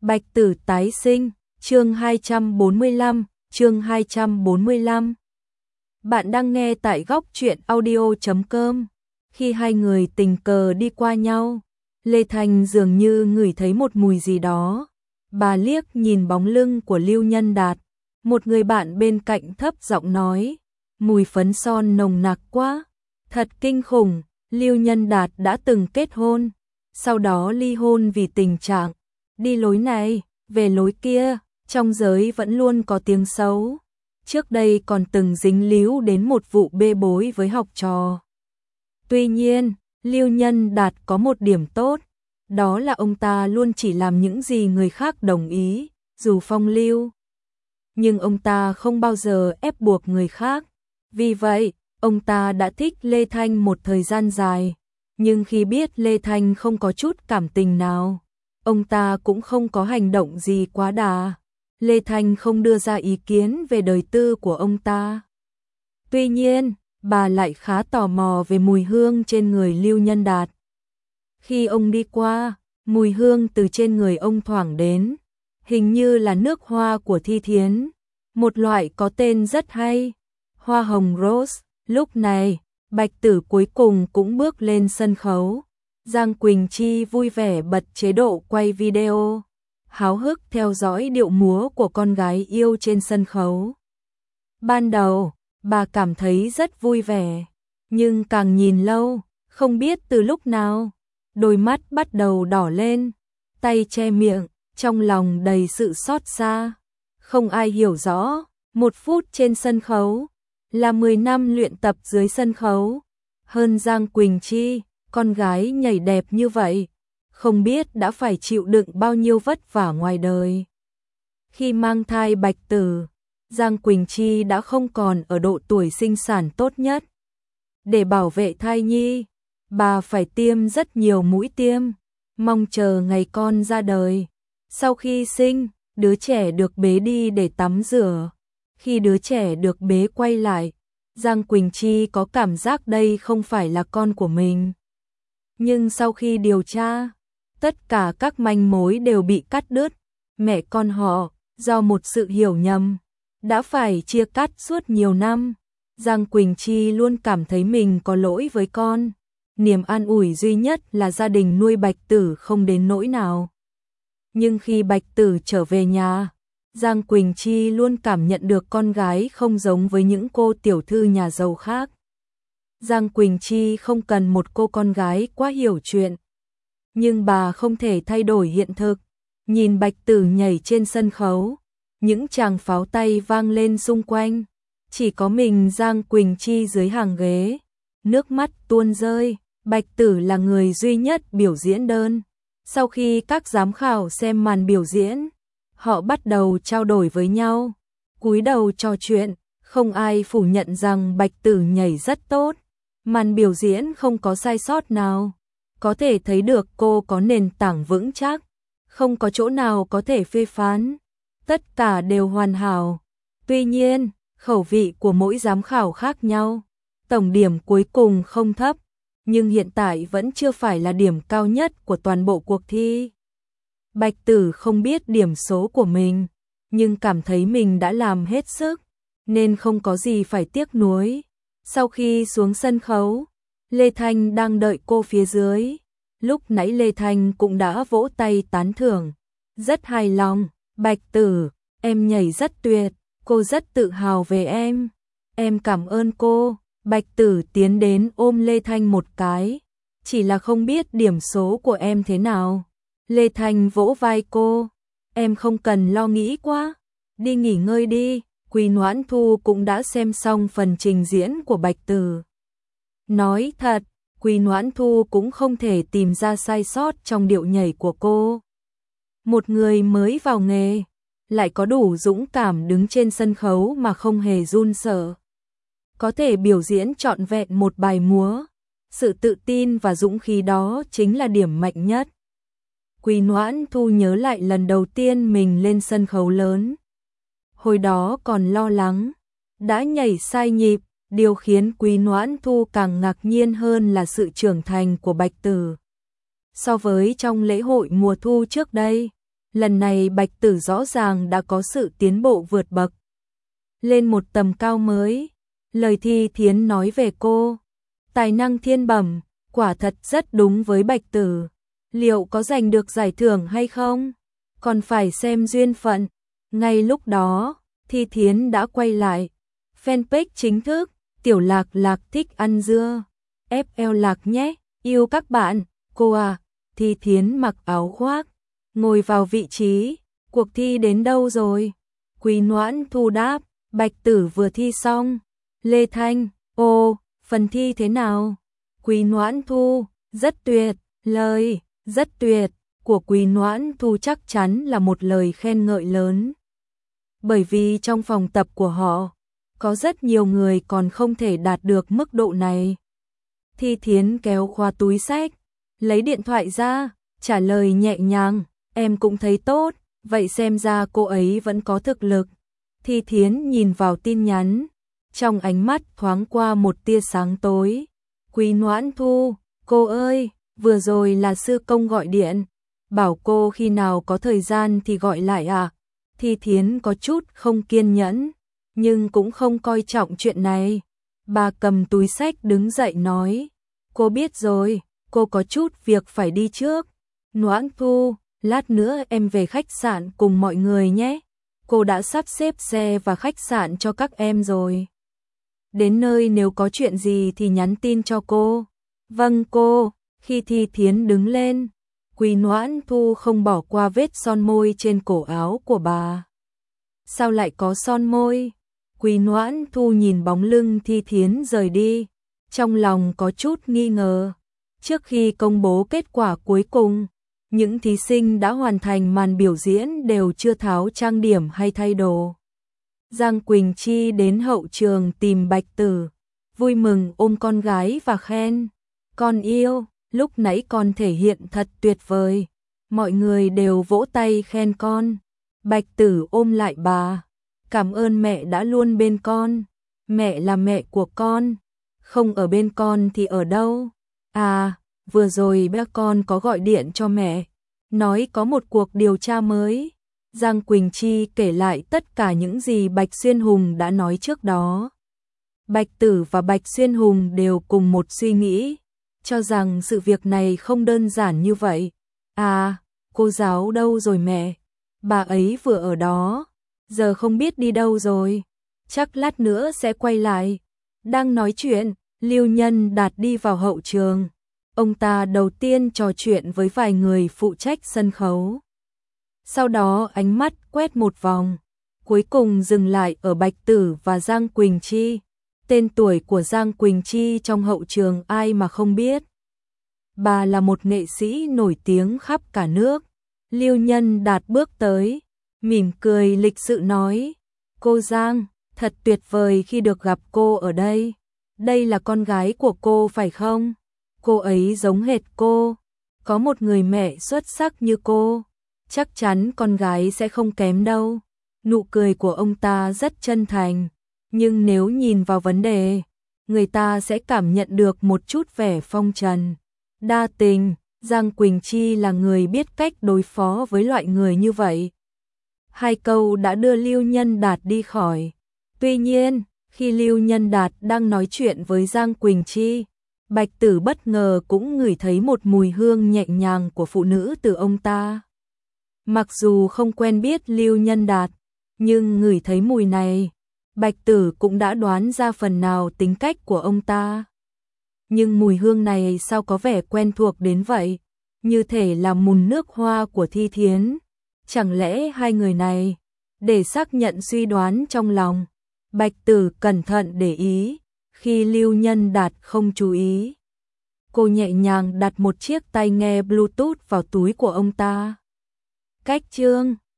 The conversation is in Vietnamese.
Bạch Tử tái sinh, chương 245, chương 245. Bạn đang nghe tại góc truyện audio.com. Khi hai người tình cờ đi qua nhau, Lê Thanh dường như ngửi thấy một mùi gì đó. Bà liếc nhìn bóng lưng của Lưu Nhân Đạt, một người bạn bên cạnh thấp giọng nói, mùi phấn son nồng nặc quá, thật kinh khủng. Lưu Nhân Đạt đã từng kết hôn, sau đó ly hôn vì tình trạng đi lối này, về lối kia, trong giới vẫn luôn có tiếng xấu. Trước đây còn từng dính líu đến một vụ bê bối với học trò. Tuy nhiên, Lưu Nhân Đạt có một điểm tốt, đó là ông ta luôn chỉ làm những gì người khác đồng ý, dù phong lưu. Nhưng ông ta không bao giờ ép buộc người khác. Vì vậy, ông ta đã thích Lê Thanh một thời gian dài. Nhưng khi biết Lê Thanh không có chút cảm tình nào, ông ta cũng không có hành động gì quá đà. Lê Thanh không đưa ra ý kiến về đời tư của ông ta. Tuy nhiên, bà lại khá tò mò về mùi hương trên người Lưu Nhân Đạt. Khi ông đi qua, mùi hương từ trên người ông thoảng đến, hình như là nước hoa của Thi Thiến, một loại có tên rất hay, hoa hồng rose. Lúc này, Bạch Tử cuối cùng cũng bước lên sân khấu. Giang Quỳnh Chi vui vẻ bật chế độ quay video, háo hức theo dõi điệu múa của con gái yêu trên sân khấu. Ban đầu, bà cảm thấy rất vui vẻ, nhưng càng nhìn lâu, không biết từ lúc nào, đôi mắt bắt đầu đỏ lên, tay che miệng, trong lòng đầy sự xót xa. Không ai hiểu rõ, 1 phút trên sân khấu là 10 năm luyện tập dưới sân khấu. Hơn Giang Quỳnh Chi, con gái nhảy đẹp như vậy, không biết đã phải chịu đựng bao nhiêu vất vả ngoài đời. Khi mang thai Bạch Tử, Giang Quỳnh Chi đã không còn ở độ tuổi sinh sản tốt nhất. Để bảo vệ thai nhi, bà phải tiêm rất nhiều mũi tiêm, mong chờ ngày con ra đời. Sau khi sinh, đứa trẻ được bế đi để tắm rửa. Khi đứa trẻ được bế quay lại, Giang Quỳnh Chi có cảm giác đây không phải là con của mình. Nhưng sau khi điều tra, tất cả các manh mối đều bị cắt đứt. Mẹ con họ, do một sự hiểu nhầm, đã phải chia cắt suốt nhiều năm. Giang Quỳnh Chi luôn cảm thấy mình có lỗi với con. Niềm an ủi duy nhất là gia đình nuôi Bạch Tử không đến nỗi nào. Nhưng khi Bạch Tử trở về nhà, Giang Quỳnh Chi luôn cảm nhận được con gái không giống với những cô tiểu thư nhà giàu khác. Giang Quỳnh Chi không cần một cô con gái quá hiểu chuyện. Nhưng bà không thể thay đổi hiện thực. Nhìn Bạch Tử nhảy trên sân khấu, những tràng pháo tay vang lên xung quanh. Chỉ có mình Giang Quỳnh Chi dưới hàng ghế, nước mắt tuôn rơi. Bạch Tử là người duy nhất biểu diễn đơn. Sau khi các giám khảo xem màn biểu diễn, họ bắt đầu trao đổi với nhau, cúi đầu trò chuyện, không ai phủ nhận rằng Bạch Tử nhảy rất tốt. Màn biểu diễn không có sai sót nào, có thể thấy được cô có nền tảng vững chắc, không có chỗ nào có thể phê phán, tất cả đều hoàn hảo. Tuy nhiên, khẩu vị của mỗi giám khảo khác nhau, tổng điểm cuối cùng không thấp, nhưng hiện tại vẫn chưa phải là điểm cao nhất của toàn bộ cuộc thi. Bạch Tử không biết điểm số của mình, nhưng cảm thấy mình đã làm hết sức, nên không có gì phải tiếc nuối. Sau khi xuống sân khấu, Lê Thanh đang đợi cô phía dưới. Lúc nãy Lê Thanh cũng đã vỗ tay tán thưởng, rất hài lòng. Bạch Tử, em nhảy rất tuyệt, cô rất tự hào về em. Em cảm ơn cô. Bạch Tử tiến đến ôm Lê Thanh một cái, chỉ là không biết điểm số của em thế nào. Lê Thanh vỗ vai cô, em không cần lo nghĩ quá, đi nghỉ ngơi đi. Quý Noãn Thu cũng đã xem xong phần trình diễn của Bạch Tử. Nói thật, Quý Noãn Thu cũng không thể tìm ra sai sót trong điệu nhảy của cô. Một người mới vào nghề, lại có đủ dũng cảm đứng trên sân khấu mà không hề run sợ. Có thể biểu diễn trọn vẹn một bài múa, sự tự tin và dũng khí đó chính là điểm mạnh nhất. Quý Noãn Thu nhớ lại lần đầu tiên mình lên sân khấu lớn. Hồi đó còn lo lắng, đã nhảy sai nhịp. Điều khiến Quý Noãn Thu càng ngạc nhiên hơn là sự trưởng thành của Bạch Tử. So với trong lễ hội mùa thu trước đây, Lần này Bạch Tử rõ ràng đã có sự tiến bộ vượt bậc lên một tầm cao mới. Lời Thi Thiến nói về cô, tài năng thiên bẩm, quả thật rất đúng với Bạch Tử. Liệu có giành được giải thưởng hay không? Còn phải xem duyên phận. Ngay lúc đó, Thi Thiến đã quay lại. Fanpage chính thức, Tiểu Lạc Lạc thích ăn dưa. FL Lạc nhé, yêu các bạn. Cô à, Thi Thiến mặc áo khoác, ngồi vào vị trí. Cuộc thi đến đâu rồi? Quý Noãn Thu đáp, Bạch Tử vừa thi xong. Lê Thanh, ô, phần thi thế nào? Quý Noãn Thu, rất tuyệt. Lời rất tuyệt của Quý Noãn Thu chắc chắn là một lời khen ngợi lớn. Bởi vì trong phòng tập của họ, có rất nhiều người còn không thể đạt được mức độ này. Thi Thiến kéo khóa túi xách, lấy điện thoại ra, trả lời nhẹ nhàng, em cũng thấy tốt, vậy xem ra cô ấy vẫn có thực lực. Thi Thiến nhìn vào tin nhắn, trong ánh mắt thoáng qua một tia sáng tối. Quý Noãn Thu, cô ơi, vừa rồi là sư công gọi điện, bảo cô khi nào có thời gian thì gọi lại à? Thi Thiến có chút không kiên nhẫn, nhưng cũng không coi trọng chuyện này. Bà cầm túi xách đứng dậy nói, cô biết rồi, cô có chút việc phải đi trước. Noãn Thu, lát nữa em về khách sạn cùng mọi người nhé. Cô đã sắp xếp xe và khách sạn cho các em rồi. Đến nơi nếu có chuyện gì thì nhắn tin cho cô. Vâng cô. Khi Thi Thiến đứng lên, Quý Noãn Thu không bỏ qua vết son môi trên cổ áo của bà. Sao lại có son môi? Quý Noãn Thu nhìn bóng lưng Thi Thiến rời đi, trong lòng có chút nghi ngờ. Trước khi công bố kết quả cuối cùng, những thí sinh đã hoàn thành màn biểu diễn đều chưa tháo trang điểm hay thay đồ. Giang Quỳnh Chi đến hậu trường tìm Bạch Tử, vui mừng ôm con gái và khen, con yêu, lúc nãy con thể hiện thật tuyệt vời. Mọi người đều vỗ tay khen con. Bạch Tử ôm lại bà, cảm ơn mẹ đã luôn bên con. Mẹ là mẹ của con, không ở bên con thì ở đâu? À, vừa rồi ba con có gọi điện cho mẹ, nói có một cuộc điều tra mới. Giang Quỳnh Chi kể lại tất cả những gì Bạch Xuyên Hùng đã nói trước đó. Bạch Tử và Bạch Xuyên Hùng đều cùng một suy nghĩ, cho rằng sự việc này không đơn giản như vậy. À, cô giáo đâu rồi mẹ? Bà ấy vừa ở đó, giờ không biết đi đâu rồi. Chắc lát nữa sẽ quay lại. Đang nói chuyện, Lưu Nhân Đạt đi vào hậu trường. Ông ta đầu tiên trò chuyện với vài người phụ trách sân khấu. Sau đó ánh mắt quét một vòng, cuối cùng dừng lại ở Bạch Tử và Giang Quỳnh Chi. Tên tuổi của Giang Quỳnh Chi trong hậu trường ai mà không biết. Bà là một nghệ sĩ nổi tiếng khắp cả nước. Lưu Nhân Đạt bước tới, mỉm cười lịch sự nói, cô Giang, thật tuyệt vời khi được gặp cô ở đây. Đây là con gái của cô phải không? Cô ấy giống hệt cô, có một người mẹ xuất sắc như cô, chắc chắn con gái sẽ không kém đâu. Nụ cười của ông ta rất chân thành, nhưng nếu nhìn vào vấn đề, người ta sẽ cảm nhận được một chút vẻ phong trần, đa tình. Giang Quỳnh Chi là người biết cách đối phó với loại người như vậy. Hai câu đã đưa Lưu Nhân Đạt đi khỏi. Tuy nhiên, khi Lưu Nhân Đạt đang nói chuyện với Giang Quỳnh Chi, Bạch Tử bất ngờ cũng ngửi thấy một mùi hương nhẹ nhàng của phụ nữ từ ông ta. Mặc dù không quen biết Lưu Nhân Đạt, nhưng ngửi thấy mùi này, Bạch Tử cũng đã đoán ra phần nào tính cách của ông ta. Nhưng mùi hương này sao có vẻ quen thuộc đến vậy, như thể là mùn nước hoa của Thi Thiến. Chẳng lẽ hai người này, để xác nhận suy đoán trong lòng, Bạch Tử cẩn thận để ý, khi Lưu Nhân Đạt không chú ý. Cô nhẹ nhàng đặt một chiếc tai nghe Bluetooth vào túi của ông ta. Cách chương